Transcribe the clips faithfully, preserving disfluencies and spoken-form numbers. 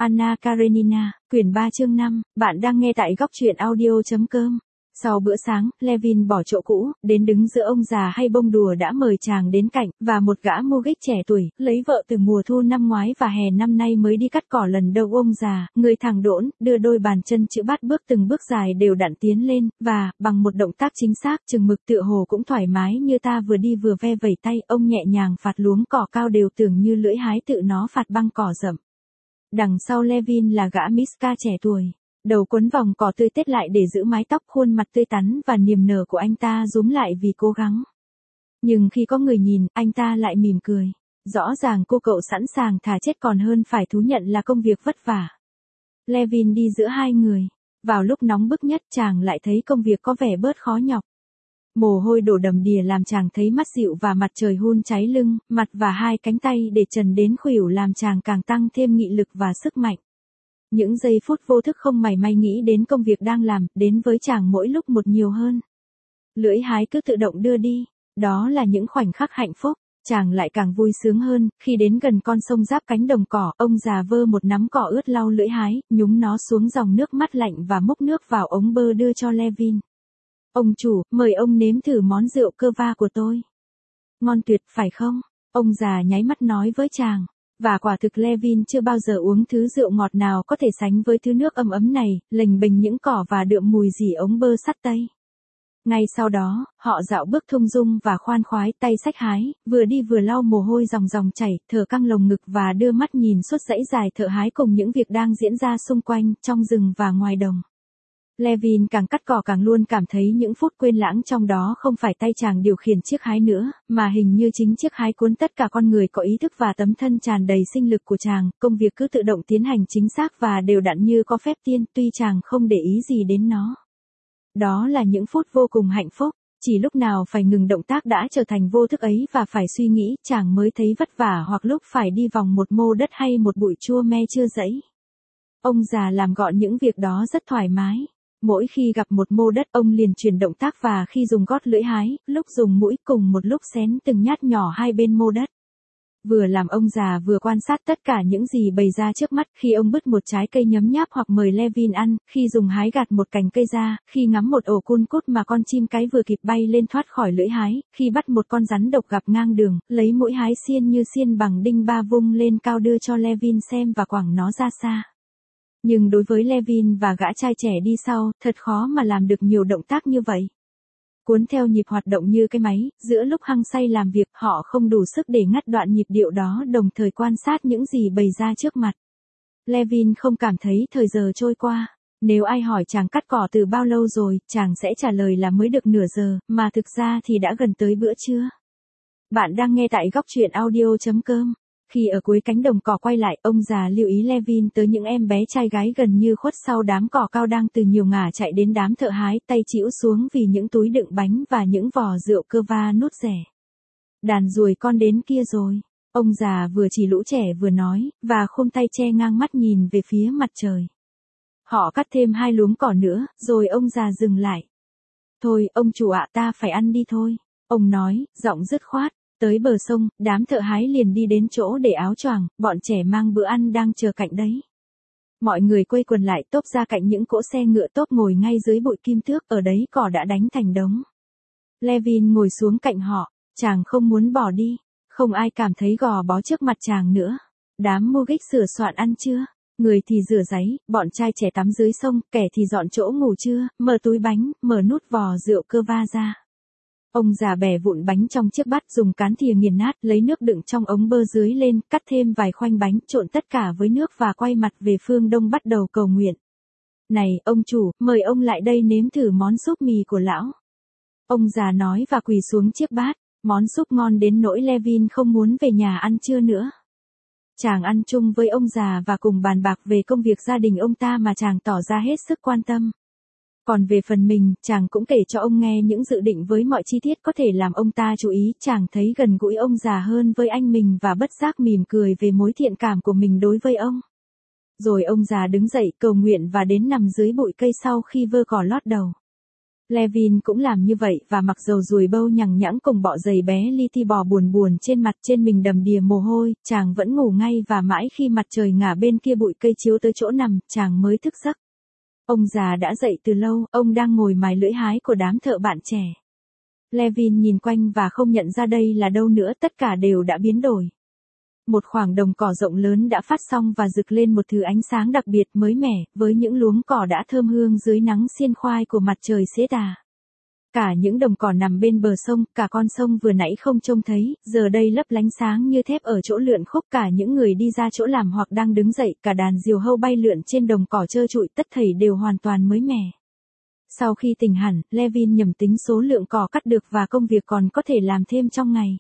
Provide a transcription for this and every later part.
Anna Karenina, quyển ba chương năm, bạn đang nghe tại góc truyện audio chấm com. Sau bữa sáng, Levin bỏ chỗ cũ, đến đứng giữa ông già hay bông đùa đã mời chàng đến cạnh, và một gã Mugik trẻ tuổi, lấy vợ từ mùa thu năm ngoái và hè năm nay mới đi cắt cỏ lần đầu. Ông già, người thẳng đỗn, đưa đôi bàn chân chữ bát bước từng bước dài đều đặn tiến lên, và, bằng một động tác chính xác, chừng mực tựa hồ cũng thoải mái như ta vừa đi vừa ve vẩy tay, ông nhẹ nhàng phạt luống cỏ cao đều tưởng như lưỡi hái tự nó phạt băng cỏ rậm. Đằng sau Levin là gã Miska trẻ tuổi. Đầu quấn vòng cỏ tươi tết lại để giữ mái tóc, khuôn mặt tươi tắn và niềm nở của anh ta rúm lại vì cố gắng. Nhưng khi có người nhìn, anh ta lại mỉm cười. Rõ ràng cô cậu sẵn sàng thà chết còn hơn phải thú nhận là công việc vất vả. Levin đi giữa hai người. Vào lúc nóng bức nhất chàng lại thấy công việc có vẻ bớt khó nhọc. Mồ hôi đổ đầm đìa làm chàng thấy mắt dịu và mặt trời hun cháy lưng, mặt và hai cánh tay để trần đến khuỷu làm chàng càng tăng thêm nghị lực và sức mạnh. Những giây phút vô thức không mảy may nghĩ đến công việc đang làm, đến với chàng mỗi lúc một nhiều hơn. Lưỡi hái cứ tự động đưa đi, đó là những khoảnh khắc hạnh phúc. Chàng lại càng vui sướng hơn, khi đến gần con sông giáp cánh đồng cỏ, ông già vơ một nắm cỏ ướt lau lưỡi hái, nhúng nó xuống dòng nước mát lạnh và múc nước vào ống bơ đưa cho Levin. Ông chủ, mời ông nếm thử món rượu cơ va của tôi. Ngon tuyệt, phải không? Ông già nháy mắt nói với chàng. Và quả thực Levin chưa bao giờ uống thứ rượu ngọt nào có thể sánh với thứ nước ấm ấm này, lềnh bềnh những cỏ và đượm mùi dì ống bơ sắt tây. Ngay sau đó, họ dạo bước thung dung và khoan khoái, tay xách hái, vừa đi vừa lau mồ hôi ròng ròng chảy, thở căng lồng ngực và đưa mắt nhìn suốt dãy dài thợ hái cùng những việc đang diễn ra xung quanh, trong rừng và ngoài đồng. Levin càng cắt cỏ càng luôn cảm thấy những phút quên lãng trong đó không phải tay chàng điều khiển chiếc hái nữa, mà hình như chính chiếc hái cuốn tất cả con người có ý thức và tấm thân tràn đầy sinh lực của chàng, công việc cứ tự động tiến hành chính xác và đều đặn như có phép tiên, tuy chàng không để ý gì đến nó. Đó là những phút vô cùng hạnh phúc, chỉ lúc nào phải ngừng động tác đã trở thành vô thức ấy và phải suy nghĩ, chàng mới thấy vất vả, hoặc lúc phải đi vòng một mô đất hay một bụi chua me chưa dẫy. Ông già làm gọn những việc đó rất thoải mái. Mỗi khi gặp một mô đất, ông liền chuyển động tác và khi dùng gót lưỡi hái, lúc dùng mũi cùng một lúc xén từng nhát nhỏ hai bên mô đất. Vừa làm ông già vừa quan sát tất cả những gì bày ra trước mắt, khi ông bứt một trái cây nhấm nháp hoặc mời Levin ăn, khi dùng hái gạt một cành cây ra, khi ngắm một ổ cun cút mà con chim cái vừa kịp bay lên thoát khỏi lưỡi hái, khi bắt một con rắn độc gặp ngang đường, lấy mũi hái xiên như xiên bằng đinh ba vung lên cao đưa cho Levin xem và quẳng nó ra xa. Nhưng đối với Levin và gã trai trẻ đi sau, thật khó mà làm được nhiều động tác như vậy. Cuốn theo nhịp hoạt động như cái máy, giữa lúc hăng say làm việc, họ không đủ sức để ngắt đoạn nhịp điệu đó đồng thời quan sát những gì bày ra trước mặt. Levin không cảm thấy thời giờ trôi qua. Nếu ai hỏi chàng cắt cỏ từ bao lâu rồi, chàng sẽ trả lời là mới được nửa giờ, mà thực ra thì đã gần tới bữa trưa. Bạn đang nghe tại góc truyện audio chấm com. Khi ở cuối cánh đồng cỏ quay lại, ông già lưu ý Levin tới những em bé trai gái gần như khuất sau đám cỏ cao đang từ nhiều ngả chạy đến đám thợ hái, tay chĩu xuống vì những túi đựng bánh và những vò rượu cơ va nút rẻ. Đàn ruồi con đến kia rồi. Ông già vừa chỉ lũ trẻ vừa nói, và khum tay che ngang mắt nhìn về phía mặt trời. Họ cắt thêm hai luống cỏ nữa, rồi ông già dừng lại. Thôi, ông chủ ạ, ta phải ăn đi thôi. Ông nói, giọng dứt khoát. Tới bờ sông, đám thợ hái liền đi đến chỗ để áo choàng, bọn trẻ mang bữa ăn đang chờ cạnh đấy. Mọi người quây quần lại tốp ra cạnh những cỗ xe ngựa tốp ngồi ngay dưới bụi kim tước, ở đấy cỏ đã đánh thành đống. Levin ngồi xuống cạnh họ, chàng không muốn bỏ đi, không ai cảm thấy gò bó trước mặt chàng nữa. Đám Mugik sửa soạn ăn trưa, người thì rửa giấy, bọn trai trẻ tắm dưới sông, kẻ thì dọn chỗ ngủ trưa, mở túi bánh, mở nút vò rượu cơ va ra. Ông già bẻ vụn bánh trong chiếc bát, dùng cán thìa nghiền nát, lấy nước đựng trong ống bơ dưới lên, cắt thêm vài khoanh bánh, trộn tất cả với nước và quay mặt về phương đông bắt đầu cầu nguyện. Này, ông chủ, mời ông lại đây nếm thử món súp mì của lão. Ông già nói và quỳ xuống chiếc bát, món súp ngon đến nỗi Levin không muốn về nhà ăn trưa nữa. Chàng ăn chung với ông già và cùng bàn bạc về công việc gia đình ông ta mà chàng tỏ ra hết sức quan tâm. Còn về phần mình, chàng cũng kể cho ông nghe những dự định với mọi chi tiết có thể làm ông ta chú ý, chàng thấy gần gũi ông già hơn với anh mình và bất giác mỉm cười về mối thiện cảm của mình đối với ông. Rồi ông già đứng dậy cầu nguyện và đến nằm dưới bụi cây sau khi vơ cỏ lót đầu. Levin cũng làm như vậy và mặc dầu ruồi bâu nhằng nhãng cùng bọ giày bé li ti bò buồn buồn trên mặt trên mình đầm đìa mồ hôi, chàng vẫn ngủ ngay và mãi khi mặt trời ngả bên kia bụi cây chiếu tới chỗ nằm, chàng mới thức giấc. Ông già đã dậy từ lâu, ông đang ngồi mài lưỡi hái của đám thợ bạn trẻ. Levin nhìn quanh và không nhận ra đây là đâu nữa, tất cả đều đã biến đổi. Một khoảng đồng cỏ rộng lớn đã phát xong và rực lên một thứ ánh sáng đặc biệt mới mẻ, với những luống cỏ đã thơm hương dưới nắng xiên khoai của mặt trời xế tà. Cả những đồng cỏ nằm bên bờ sông, cả con sông vừa nãy không trông thấy, giờ đây lấp lánh sáng như thép ở chỗ lượn khúc, cả những người đi ra chỗ làm hoặc đang đứng dậy, cả đàn diều hâu bay lượn trên đồng cỏ trơ trụi, tất thảy đều hoàn toàn mới mẻ. Sau khi tỉnh hẳn, Levin nhẩm tính số lượng cỏ cắt được và công việc còn có thể làm thêm trong ngày.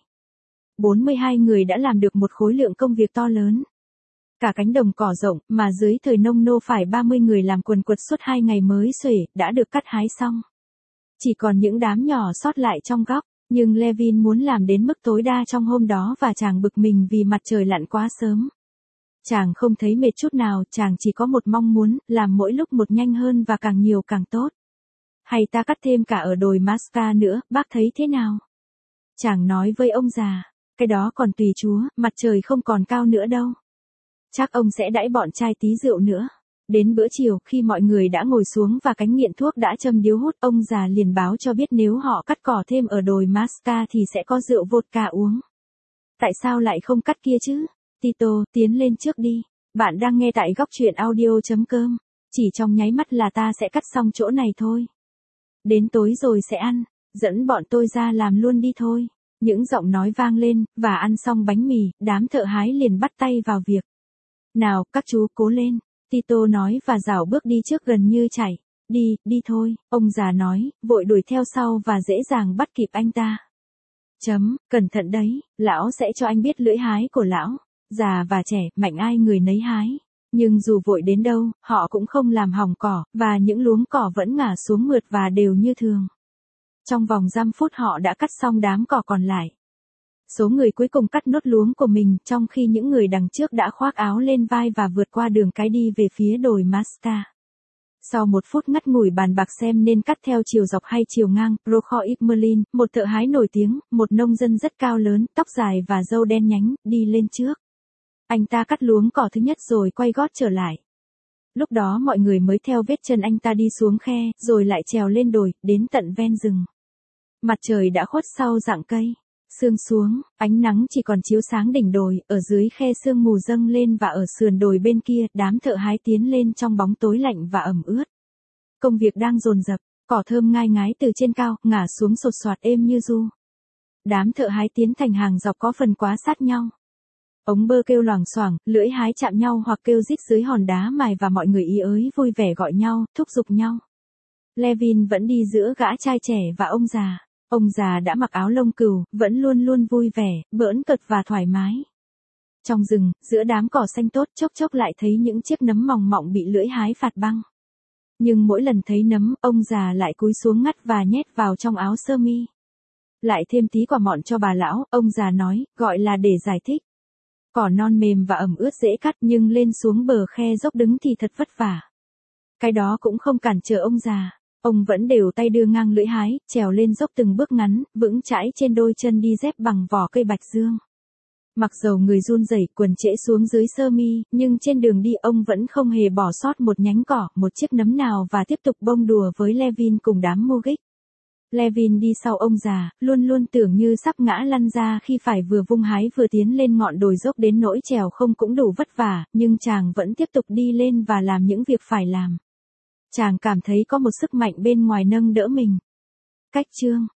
bốn mươi hai người đã làm được một khối lượng công việc to lớn. Cả cánh đồng cỏ rộng, mà dưới thời nông nô phải ba mươi người làm quần quật suốt hai ngày mới xuể, đã được cắt hái xong. Chỉ còn những đám nhỏ sót lại trong góc, nhưng Levin muốn làm đến mức tối đa trong hôm đó và chàng bực mình vì mặt trời lặn quá sớm. Chàng không thấy mệt chút nào, chàng chỉ có một mong muốn, làm mỗi lúc một nhanh hơn và càng nhiều càng tốt. Hay ta cắt thêm cả ở đồi Masca nữa, bác thấy thế nào? Chàng nói với ông già, cái đó còn tùy chúa, mặt trời không còn cao nữa đâu. Chắc ông sẽ đãi bọn trai tí rượu nữa. Đến bữa chiều, khi mọi người đã ngồi xuống và cánh nghiện thuốc đã châm điếu hút, ông già liền báo cho biết nếu họ cắt cỏ thêm ở đồi Masca thì sẽ có rượu vodka uống. Tại sao lại không cắt kia chứ? Tito, tiến lên trước đi. Bạn đang nghe tại góc truyện audio chấm com. Chỉ trong nháy mắt là ta sẽ cắt xong chỗ này thôi. Đến tối rồi sẽ ăn. Dẫn bọn tôi ra làm luôn đi thôi. Những giọng nói vang lên, và ăn xong bánh mì, đám thợ hái liền bắt tay vào việc. Nào, các chú cố lên. Tito nói và rảo bước đi trước gần như chạy. Đi, đi thôi, ông già nói, vội đuổi theo sau và dễ dàng bắt kịp anh ta. Chấm, cẩn thận đấy, lão sẽ cho anh biết lưỡi hái của lão. Già và trẻ, mạnh ai người nấy hái. Nhưng dù vội đến đâu, họ cũng không làm hỏng cỏ, và những luống cỏ vẫn ngả xuống mượt và đều như thường. Trong vòng dăm phút họ đã cắt xong đám cỏ còn lại. Số người cuối cùng cắt nốt luống của mình, trong khi những người đằng trước đã khoác áo lên vai và vượt qua đường cái đi về phía đồi Masca. Sau một phút ngắt ngủi bàn bạc xem nên cắt theo chiều dọc hay chiều ngang, Prokhoiv Merlin, một thợ hái nổi tiếng, một nông dân rất cao lớn, tóc dài và râu đen nhánh, đi lên trước. Anh ta cắt luống cỏ thứ nhất rồi quay gót trở lại. Lúc đó mọi người mới theo vết chân anh ta đi xuống khe, rồi lại trèo lên đồi, đến tận ven rừng. Mặt trời đã khuất sau rặng cây. Sương xuống, ánh nắng chỉ còn chiếu sáng đỉnh đồi, ở dưới khe sương mù dâng lên và ở sườn đồi bên kia, đám thợ hái tiến lên trong bóng tối lạnh và ẩm ướt. Công việc đang dồn dập, cỏ thơm ngai ngái từ trên cao, ngả xuống sột soạt êm như ru. Đám thợ hái tiến thành hàng dọc có phần quá sát nhau. Ống bơ kêu loảng xoảng, lưỡi hái chạm nhau hoặc kêu rít dưới hòn đá mài và mọi người ý ới vui vẻ gọi nhau, thúc giục nhau. Levin vẫn đi giữa gã trai trẻ và ông già. Ông già đã mặc áo lông cừu, vẫn luôn luôn vui vẻ, bỡn cợt và thoải mái. Trong rừng, giữa đám cỏ xanh tốt, chốc chốc lại thấy những chiếc nấm mỏng mọng bị lưỡi hái phạt băng. Nhưng mỗi lần thấy nấm, ông già lại cúi xuống ngắt và nhét vào trong áo sơ mi. Lại thêm tí quả mọn cho bà lão, ông già nói, gọi là để giải thích. Cỏ non mềm và ẩm ướt dễ cắt nhưng lên xuống bờ khe dốc đứng thì thật vất vả. Cái đó cũng không cản trở ông già. Ông vẫn đều tay đưa ngang lưỡi hái, trèo lên dốc từng bước ngắn, vững chãi trên đôi chân đi dép bằng vỏ cây bạch dương. Mặc dầu người run rẩy, quần trễ xuống dưới sơ mi, nhưng trên đường đi ông vẫn không hề bỏ sót một nhánh cỏ, một chiếc nấm nào và tiếp tục bông đùa với Levin cùng đám Mugik. Levin đi sau ông già, luôn luôn tưởng như sắp ngã lăn ra khi phải vừa vung hái vừa tiến lên ngọn đồi dốc đến nỗi trèo không cũng đủ vất vả, nhưng chàng vẫn tiếp tục đi lên và làm những việc phải làm. Chàng cảm thấy có một sức mạnh bên ngoài nâng đỡ mình. Cách chương